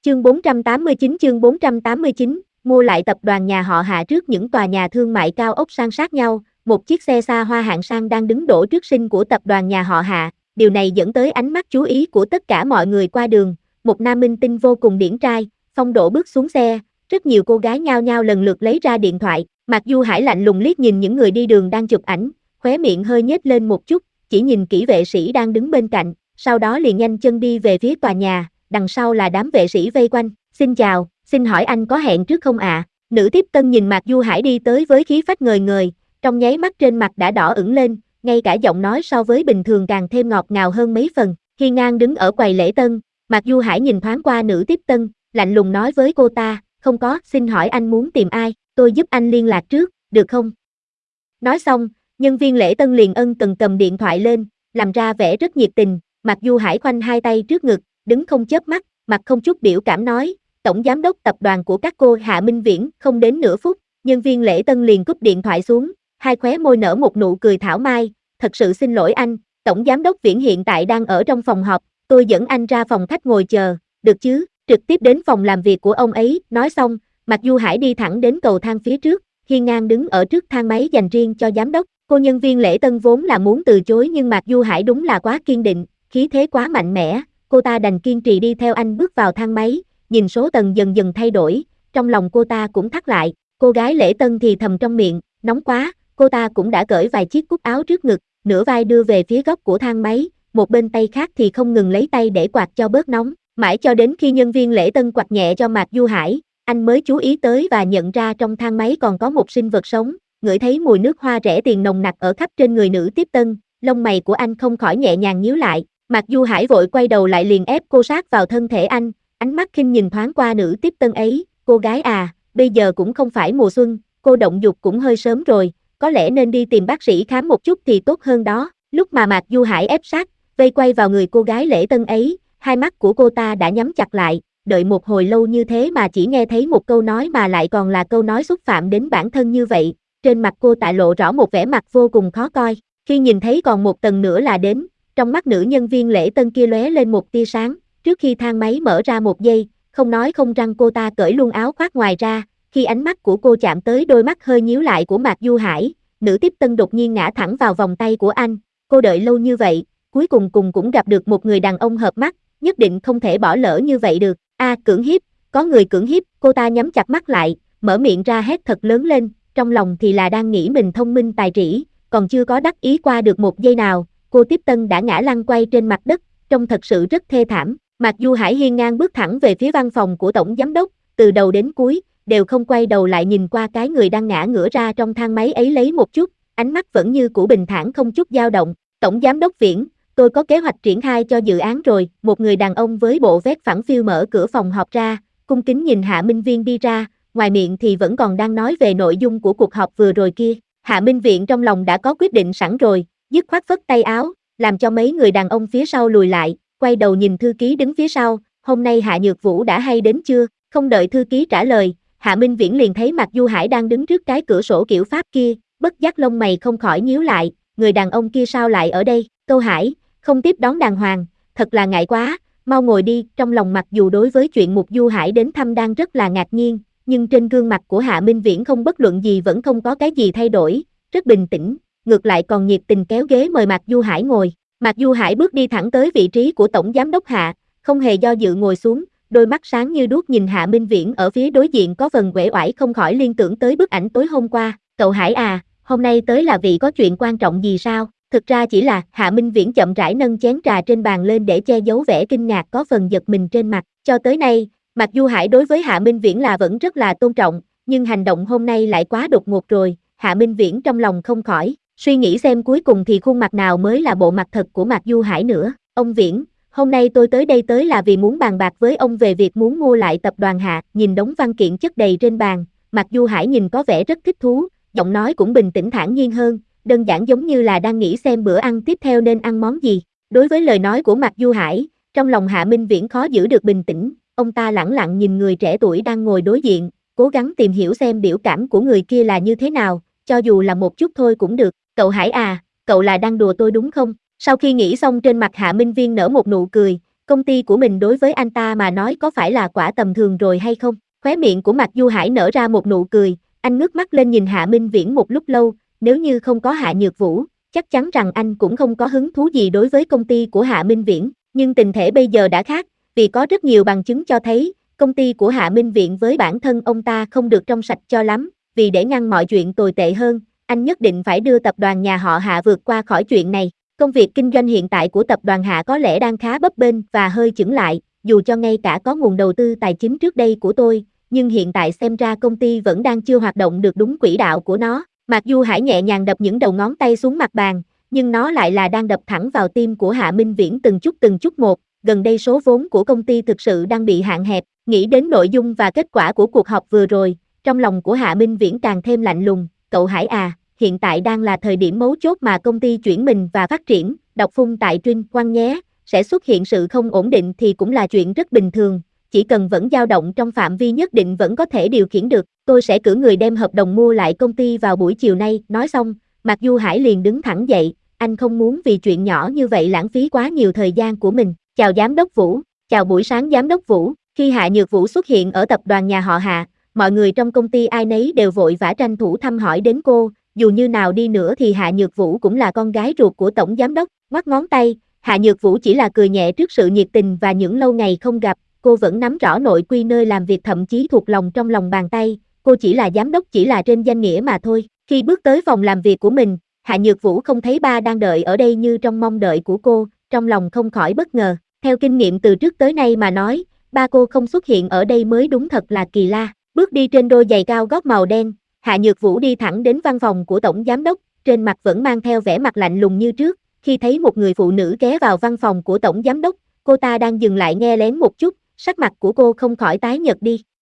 Chương 489 mua lại tập đoàn nhà họ Hạ. Trước những tòa nhà thương mại cao ốc san sát nhau, một chiếc xe xa hoa hạng sang đang đứng đỗ trước sân của tập đoàn nhà họ Hạ. Điều này dẫn tới ánh mắt chú ý của tất cả mọi người qua đường. Một nam minh tinh vô cùng điển trai, phong độ bước xuống xe, rất nhiều cô gái nhao nhao lần lượt lấy ra điện thoại. Mạc Du Hải lạnh lùng liếc nhìn những người đi đường đang chụp ảnh, khóe miệng hơi nhếch lên một chút, chỉ nhìn kỹ vệ sĩ đang đứng bên cạnh, sau đó liền nhanh chân đi về phía tòa nhà, đằng sau là đám vệ sĩ vây quanh. Xin chào, xin hỏi anh có hẹn trước không ạ? Nữ tiếp tân nhìn Mạc Du Hải đi tới với khí phách ngời ngời, trong nháy mắt trên mặt đã đỏ ửng lên, ngay cả giọng nói so với bình thường càng thêm ngọt ngào hơn mấy phần. Khi ngang đứng ở quầy lễ tân, Mạc Du Hải nhìn thoáng qua nữ tiếp tân, lạnh lùng nói với cô ta, không có, xin hỏi anh muốn tìm ai, tôi giúp anh liên lạc trước, được không? Nói xong, nhân viên lễ tân liền ân cần cầm điện thoại lên, làm ra vẻ rất nhiệt tình. Mạc Du Hải khoanh hai tay trước ngực, đứng không chớp mắt, mặt không chút biểu cảm nói, tổng giám đốc tập đoàn của các cô Hạ Minh Viễn. Không đến nửa phút, nhân viên lễ tân liền cúp điện thoại xuống, hai khóe môi nở một nụ cười thảo mai, thật sự xin lỗi anh, tổng giám đốc Viễn hiện tại đang ở trong phòng họp, tôi dẫn anh ra phòng khách ngồi chờ, được chứ, trực tiếp đến phòng làm việc của ông ấy. Nói xong, Mạc Du Hải đi thẳng đến cầu thang phía trước, hiên ngang đứng ở trước thang máy dành riêng cho giám đốc. Cô nhân viên lễ tân vốn là muốn từ chối nhưng Mạc Du Hải đúng là quá kiên định, khí thế quá mạnh mẽ, cô ta đành kiên trì đi theo anh bước vào thang máy, nhìn số tầng dần dần thay đổi, trong lòng cô ta cũng thắt lại. Cô gái lễ tân thì thầm trong miệng, nóng quá, cô ta cũng đã cởi vài chiếc cúc áo trước ngực, nửa vai đưa về phía góc của thang máy, một bên tay khác thì không ngừng lấy tay để quạt cho bớt nóng, mãi cho đến khi nhân viên lễ tân quạt nhẹ cho Mạc Du Hải, anh mới chú ý tới và nhận ra trong thang máy còn có một sinh vật sống. Ngửi thấy mùi nước hoa rẻ tiền nồng nặc ở khắp trên người nữ tiếp tân, lông mày của anh không khỏi nhẹ nhàng nhíu lại. Mạc Du Hải vội quay đầu lại liền ép cô sát vào thân thể anh, ánh mắt khinh nhìn thoáng qua nữ tiếp tân ấy, cô gái à, bây giờ cũng không phải mùa xuân, cô động dục cũng hơi sớm rồi, có lẽ nên đi tìm bác sĩ khám một chút thì tốt hơn đó. Lúc mà Mạc Du Hải ép sát, vây quay vào người cô gái lễ tân ấy, hai mắt của cô ta đã nhắm chặt lại, đợi một hồi lâu như thế mà chỉ nghe thấy một câu nói mà lại còn là câu nói xúc phạm đến bản thân như vậy, trên mặt cô ta lộ rõ một vẻ mặt vô cùng khó coi. Khi nhìn thấy còn một tầng nữa là đến, trong mắt nữ nhân viên lễ tân kia lóe lên một tia sáng, trước khi thang máy mở ra một giây, không nói không rằng cô ta cởi luôn áo khoác ngoài ra, khi ánh mắt của cô chạm tới đôi mắt hơi nhíu lại của Mạc Du Hải, nữ tiếp tân đột nhiên ngã thẳng vào vòng tay của anh, cô đợi lâu như vậy, cuối cùng cũng gặp được một người đàn ông hợp mắt, nhất định không thể bỏ lỡ như vậy được. Cưỡng hiếp, có người cưỡng hiếp. Cô ta nhắm chặt mắt lại, mở miệng ra hét thật lớn lên, trong lòng thì là đang nghĩ mình thông minh tài trĩ, còn chưa có đắc ý qua được một giây nào, cô tiếp tân đã ngã lăn quay trên mặt đất, trông thật sự rất thê thảm. Mạc Du Hải hiên ngang bước thẳng về phía văn phòng của tổng giám đốc, từ đầu đến cuối, đều không quay đầu lại nhìn qua cái người đang ngã ngửa ra trong thang máy ấy lấy một chút, ánh mắt vẫn như cũ bình thản không chút dao động. Tổng giám đốc Viễn, tôi có kế hoạch triển khai cho dự án rồi. Một người đàn ông với bộ vest phẳng phiu mở cửa phòng họp ra, cung kính nhìn Hạ Minh Viễn đi ra, ngoài miệng thì vẫn còn đang nói về nội dung của cuộc họp vừa rồi kia. Hạ Minh Viễn trong lòng đã có quyết định sẵn rồi, dứt khoát phất tay áo, làm cho mấy người đàn ông phía sau lùi lại, quay đầu nhìn thư ký đứng phía sau, hôm nay Hạ Nhược Vũ đã hay đến chưa? Không đợi thư ký trả lời, Hạ Minh Viễn liền thấy Mạc Du Hải đang đứng trước cái cửa sổ kiểu Pháp kia, bất giác lông mày không khỏi nhíu lại, người đàn ông kia sao lại ở đây? Câu Hải, không tiếp đón đàng hoàng, thật là ngại quá, mau ngồi đi. Trong lòng mặc dù đối với chuyện Mục Du Hải đến thăm đang rất là ngạc nhiên, nhưng trên gương mặt của Hạ Minh Viễn không bất luận gì vẫn không có cái gì thay đổi, rất bình tĩnh, ngược lại còn nhiệt tình kéo ghế mời Mạc Du Hải ngồi. Mạc Du Hải bước đi thẳng tới vị trí của tổng giám đốc Hạ, không hề do dự ngồi xuống, đôi mắt sáng như đuốc nhìn Hạ Minh Viễn ở phía đối diện có phần uể oải, không khỏi liên tưởng tới bức ảnh tối hôm qua. Cậu Hải à, hôm nay tới là vì có chuyện quan trọng gì sao? Thực ra chỉ là, Hạ Minh Viễn chậm rãi nâng chén trà trên bàn lên để che giấu vẻ kinh ngạc có phần giật mình trên mặt. Cho tới nay, Mạc Du Hải đối với Hạ Minh Viễn là vẫn rất là tôn trọng, nhưng hành động hôm nay lại quá đột ngột rồi. Hạ Minh Viễn trong lòng không khỏi suy nghĩ xem cuối cùng thì khuôn mặt nào mới là bộ mặt thật của Mạc Du Hải nữa. Ông Viễn, hôm nay tôi tới đây tới là vì muốn bàn bạc với ông về việc muốn mua lại tập đoàn Hạ. Nhìn đống văn kiện chất đầy trên bàn, Mạc Du Hải nhìn có vẻ rất thích thú, giọng nói cũng bình tĩnh thản nhiên hơn, đơn giản giống như là đang nghĩ xem bữa ăn tiếp theo nên ăn món gì. Đối với lời nói của Mạc Du Hải, trong lòng Hạ Minh Viễn khó giữ được bình tĩnh, ông ta lẳng lặng nhìn người trẻ tuổi đang ngồi đối diện, cố gắng tìm hiểu xem biểu cảm của người kia là như thế nào, cho dù là một chút thôi cũng được. Cậu Hải à, cậu là đang đùa tôi đúng không? Sau khi nghĩ xong trên mặt Hạ Minh Viễn nở một nụ cười, Công ty của mình đối với anh ta mà nói có phải là quả tầm thường rồi hay không? Khóe miệng của Mạc Du Hải nở ra một nụ cười, anh ngước mắt lên nhìn Hạ Minh Viễn một lúc lâu, nếu như không có Hạ Nhược Vũ, chắc chắn rằng anh cũng không có hứng thú gì đối với công ty của Hạ Minh Viễn, nhưng tình thể bây giờ đã khác, vì có rất nhiều bằng chứng cho thấy, công ty của Hạ Minh Viễn với bản thân ông ta không được trong sạch cho lắm, vì để ngăn mọi chuyện tồi tệ hơn, anh nhất định phải đưa tập đoàn nhà họ Hạ vượt qua khỏi chuyện này. Công việc kinh doanh hiện tại của tập đoàn Hạ có lẽ đang khá bấp bênh và hơi chững lại, dù cho ngay cả có nguồn đầu tư tài chính trước đây của tôi, nhưng hiện tại xem ra công ty vẫn đang chưa hoạt động được đúng quỹ đạo của nó. Mạc Du Hải nhẹ nhàng đập những đầu ngón tay xuống mặt bàn, nhưng nó lại là đang đập thẳng vào tim của Hạ Minh Viễn từng chút một. Gần đây số vốn của công ty thực sự đang bị hạn hẹp, nghĩ đến nội dung và kết quả của cuộc họp vừa rồi, trong lòng của Hạ Minh Viễn càng thêm lạnh lùng. Cậu Hải à, hiện tại đang là thời điểm mấu chốt mà công ty chuyển mình và phát triển, đọc phun tại Trinh Quang nhé, sẽ xuất hiện sự không ổn định thì cũng là chuyện rất bình thường, chỉ cần vẫn dao động trong phạm vi nhất định vẫn có thể điều khiển được, tôi sẽ cử người đem hợp đồng mua lại công ty vào buổi chiều nay. Nói xong, Mạc Du Hải liền đứng thẳng dậy, anh không muốn vì chuyện nhỏ như vậy lãng phí quá nhiều thời gian của mình. Chào Giám đốc Vũ, chào buổi sáng Giám đốc Vũ. Khi Hạ Nhược Vũ xuất hiện ở tập đoàn nhà họ Hạ, mọi người trong công ty ai nấy đều vội vã tranh thủ thăm hỏi đến cô, dù như nào đi nữa thì Hạ Nhược Vũ cũng là con gái ruột của tổng giám đốc. Ngoắc ngón tay, Hạ Nhược Vũ chỉ là cười nhẹ trước sự nhiệt tình và những lâu ngày không gặp, cô vẫn nắm rõ nội quy nơi làm việc, thậm chí thuộc lòng trong lòng bàn tay, cô chỉ là giám đốc chỉ là trên danh nghĩa mà thôi. Khi bước tới phòng làm việc của mình, Hạ Nhược Vũ không thấy ba đang đợi ở đây như trong mong đợi của cô, trong lòng không khỏi bất ngờ. Theo kinh nghiệm từ trước tới nay mà nói, ba cô không xuất hiện ở đây mới đúng thật là kỳ lạ. Bước đi trên đôi giày cao gót màu đen, Hạ Nhược Vũ đi thẳng đến văn phòng của tổng giám đốc, trên mặt vẫn mang theo vẻ mặt lạnh lùng như trước. Khi thấy một người phụ nữ ghé vào văn phòng của tổng giám đốc, cô ta đang dừng lại nghe lén một chút, sắc mặt của cô không khỏi tái nhợt đi.